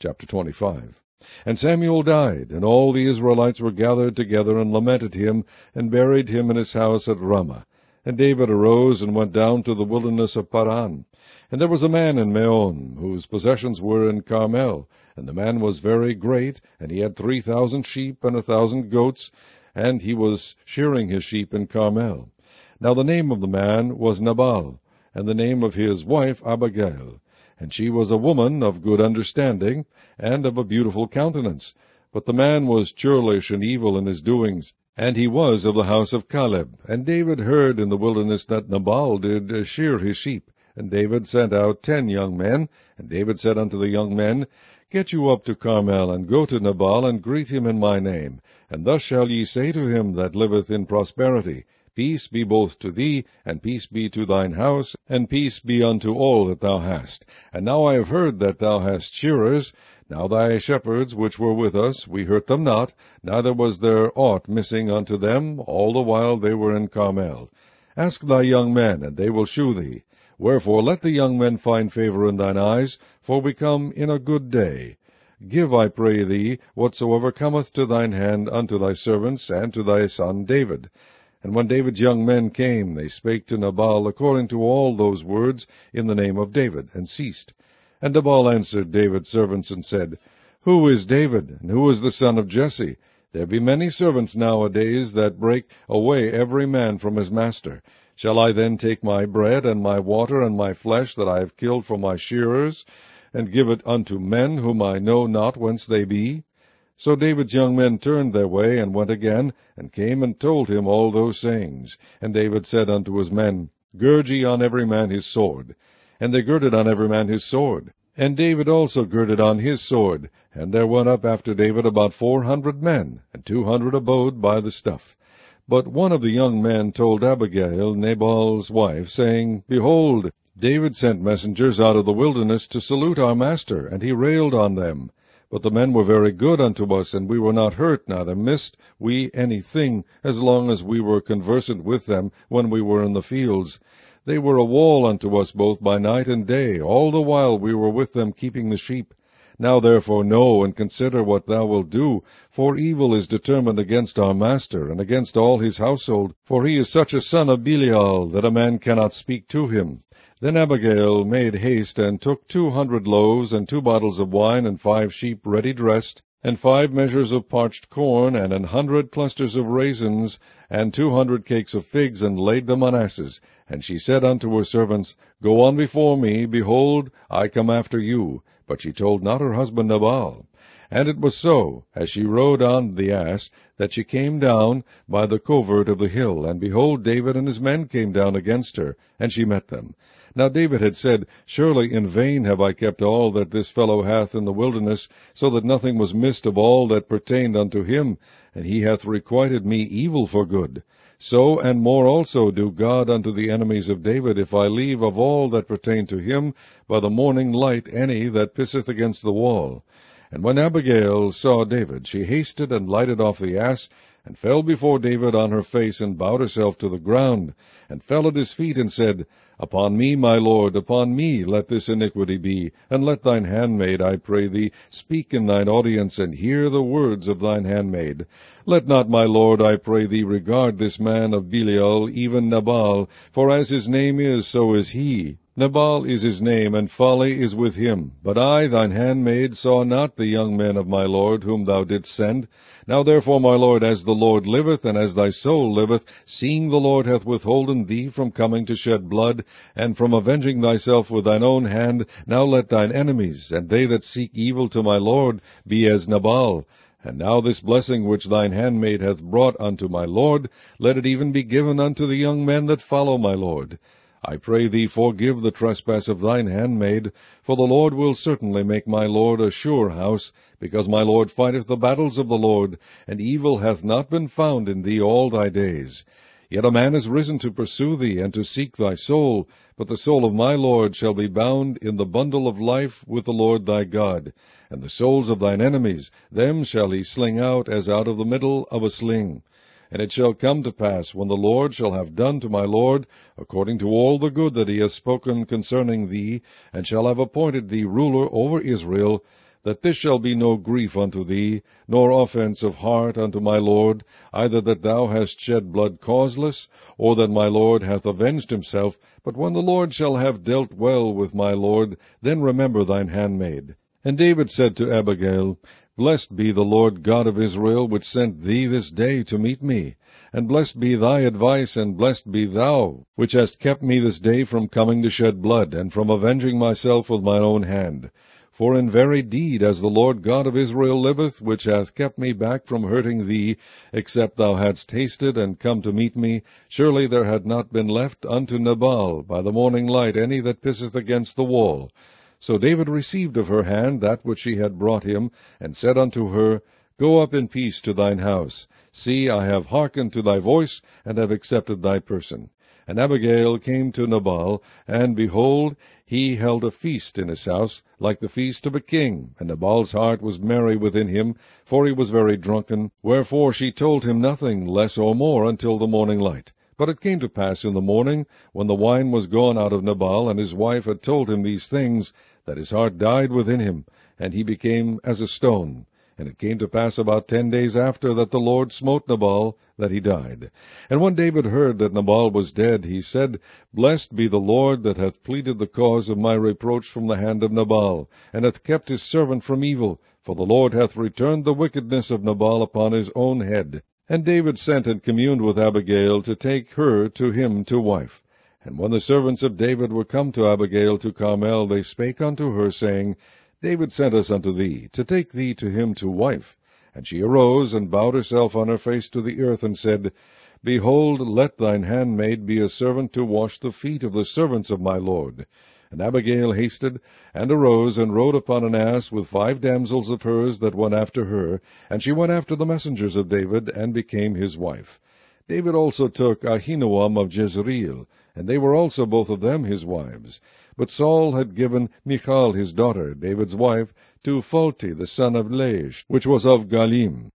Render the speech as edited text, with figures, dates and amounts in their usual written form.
Chapter 25. And Samuel died, and all the Israelites were gathered together, and lamented him, and buried him in his house at Ramah. And David arose, and went down to the wilderness of Paran. And there was a man in Meon, whose possessions were in Carmel. And the man was very great, and he had 3,000 sheep, and 1,000 goats, and he was shearing his sheep in Carmel. Now the name of the man was Nabal, and the name of his wife Abigail. And she was a woman of good understanding, and of a beautiful countenance. But the man was churlish and evil in his doings, and he was of the house of Caleb. And David heard in the wilderness that Nabal did shear his sheep. And David sent out 10 young men. And David said unto the young men, Get you up to Carmel, and go to Nabal, and greet him in my name. And thus shall ye say to him that liveth in prosperity, Peace be both to thee, and peace be to thine house, and peace be unto all that thou hast. And now I have heard that thou hast shearers. Now thy shepherds which were with us, we hurt them not, neither was there aught missing unto them, all the while they were in Carmel. Ask thy young men, and they will shew thee. Wherefore let the young men find favor in thine eyes, for we come in a good day. Give, I pray thee, whatsoever cometh to thine hand unto thy servants, and to thy son David. And when David's young men came, they spake to Nabal according to all those words in the name of David, and ceased. And Nabal answered David's servants, and said, Who is David, and who is the son of Jesse? There be many servants nowadays that break away every man from his master. Shall I then take my bread, and my water, and my flesh that I have killed for my shearers, and give it unto men whom I know not whence they be? So David's young men turned their way, and went again, and came and told him all those sayings. And David said unto his men, Gird ye on every man his sword. And they girded on every man his sword. And David also girded on his sword. And there went up after David about 400 men, and 200 abode by the stuff. But one of the young men told Abigail, Nabal's wife, saying, Behold, David sent messengers out of the wilderness to salute our master, and he railed on them. But the men were very good unto us, and we were not hurt, neither missed we any thing, as long as we were conversant with them when we were in the fields. They were a wall unto us both by night and day, all the while we were with them keeping the sheep. Now therefore know and consider what thou wilt do, for evil is determined against our master, and against all his household, for he is such a son of Belial, that a man cannot speak to him. Then Abigail made haste, and took 200 loaves, and 2 bottles of wine, and 5 sheep ready dressed, and 5 measures of parched corn, and 100 clusters of raisins, and 200 cakes of figs, and laid them on asses. And she said unto her servants, Go on before me, behold, I come after you. But she told not her husband Nabal. And it was so, as she rode on the ass, that she came down by the covert of the hill, and behold, David and his men came down against her, and she met them. Now David had said, Surely in vain have I kept all that this fellow hath in the wilderness, so that nothing was missed of all that pertained unto him, and he hath requited me evil for good. So and more also do God unto the enemies of David, if I leave of all that pertain to him by the morning light any that pisseth against the wall. And when Abigail saw David, she hasted and lighted off the ass, and fell before David on her face, and bowed herself to the ground, and fell at his feet, and said, Upon me, my lord, upon me let this iniquity be, and let thine handmaid, I pray thee, speak in thine audience, and hear the words of thine handmaid. Let not my lord, I pray thee, regard this man of Belial, even Nabal, for as his name is, so is he. Nabal is his name, and folly is with him. But I, thine handmaid, saw not the young men of my lord, whom thou didst send. Now therefore, my lord, as the Lord liveth, and as thy soul liveth, seeing the Lord hath withholden thee from coming to shed blood, and from avenging thyself with thine own hand, now let thine enemies, and they that seek evil to my lord, be as Nabal. And now this blessing which thine handmaid hath brought unto my lord, let it even be given unto the young men that follow my lord. I pray thee, forgive the trespass of thine handmaid, for the Lord will certainly make my lord a sure house, because my lord fighteth the battles of the Lord, and evil hath not been found in thee all thy days. Yet a man is risen to pursue thee, and to seek thy soul, but the soul of my lord shall be bound in the bundle of life with the Lord thy God. And the souls of thine enemies, them shall he sling out as out of the middle of a sling. And it shall come to pass, when the Lord shall have done to my lord, according to all the good that he hath spoken concerning thee, and shall have appointed thee ruler over Israel, that this shall be no grief unto thee, nor offence of heart unto my lord, either that thou hast shed blood causeless, or that my lord hath avenged himself. But when the Lord shall have dealt well with my lord, then remember thine handmaid. And David said to Abigail, Blessed be the Lord God of Israel, which sent thee this day to meet me. And blessed be thy advice, and blessed be thou, which hast kept me this day from coming to shed blood, and from avenging myself with mine own hand. For in very deed, as the Lord God of Israel liveth, which hath kept me back from hurting thee, except thou hadst tasted and come to meet me, surely there had not been left unto Nabal by the morning light any that pisseth against the wall. So David received of her hand that which she had brought him, and said unto her, Go up in peace to thine house. See, I have hearkened to thy voice, and have accepted thy person. And Abigail came to Nabal, and behold, he held a feast in his house, like the feast of a king. And Nabal's heart was merry within him, for he was very drunken. Wherefore she told him nothing less or more until the morning light. But it came to pass in the morning, when the wine was gone out of Nabal, and his wife had told him these things, that his heart died within him, and he became as a stone. And it came to pass about 10 days after that the Lord smote Nabal, that he died. And when David heard that Nabal was dead, he said, Blessed be the Lord, that hath pleaded the cause of my reproach from the hand of Nabal, and hath kept his servant from evil, for the Lord hath returned the wickedness of Nabal upon his own head. And David sent and communed with Abigail to take her to him to wife. And when the servants of David were come to Abigail to Carmel, they spake unto her, saying, David sent us unto thee, to take thee to him to wife. And she arose, and bowed herself on her face to the earth, and said, Behold, let thine handmaid be a servant to wash the feet of the servants of my lord. And Abigail hasted, and arose, and rode upon an ass with 5 damsels of hers that went after her, and she went after the messengers of David, and became his wife. David also took Ahinoam of Jezreel, and they were also both of them his wives. But Saul had given Michal his daughter, David's wife, to Phalti the son of Laish, which was of Galim.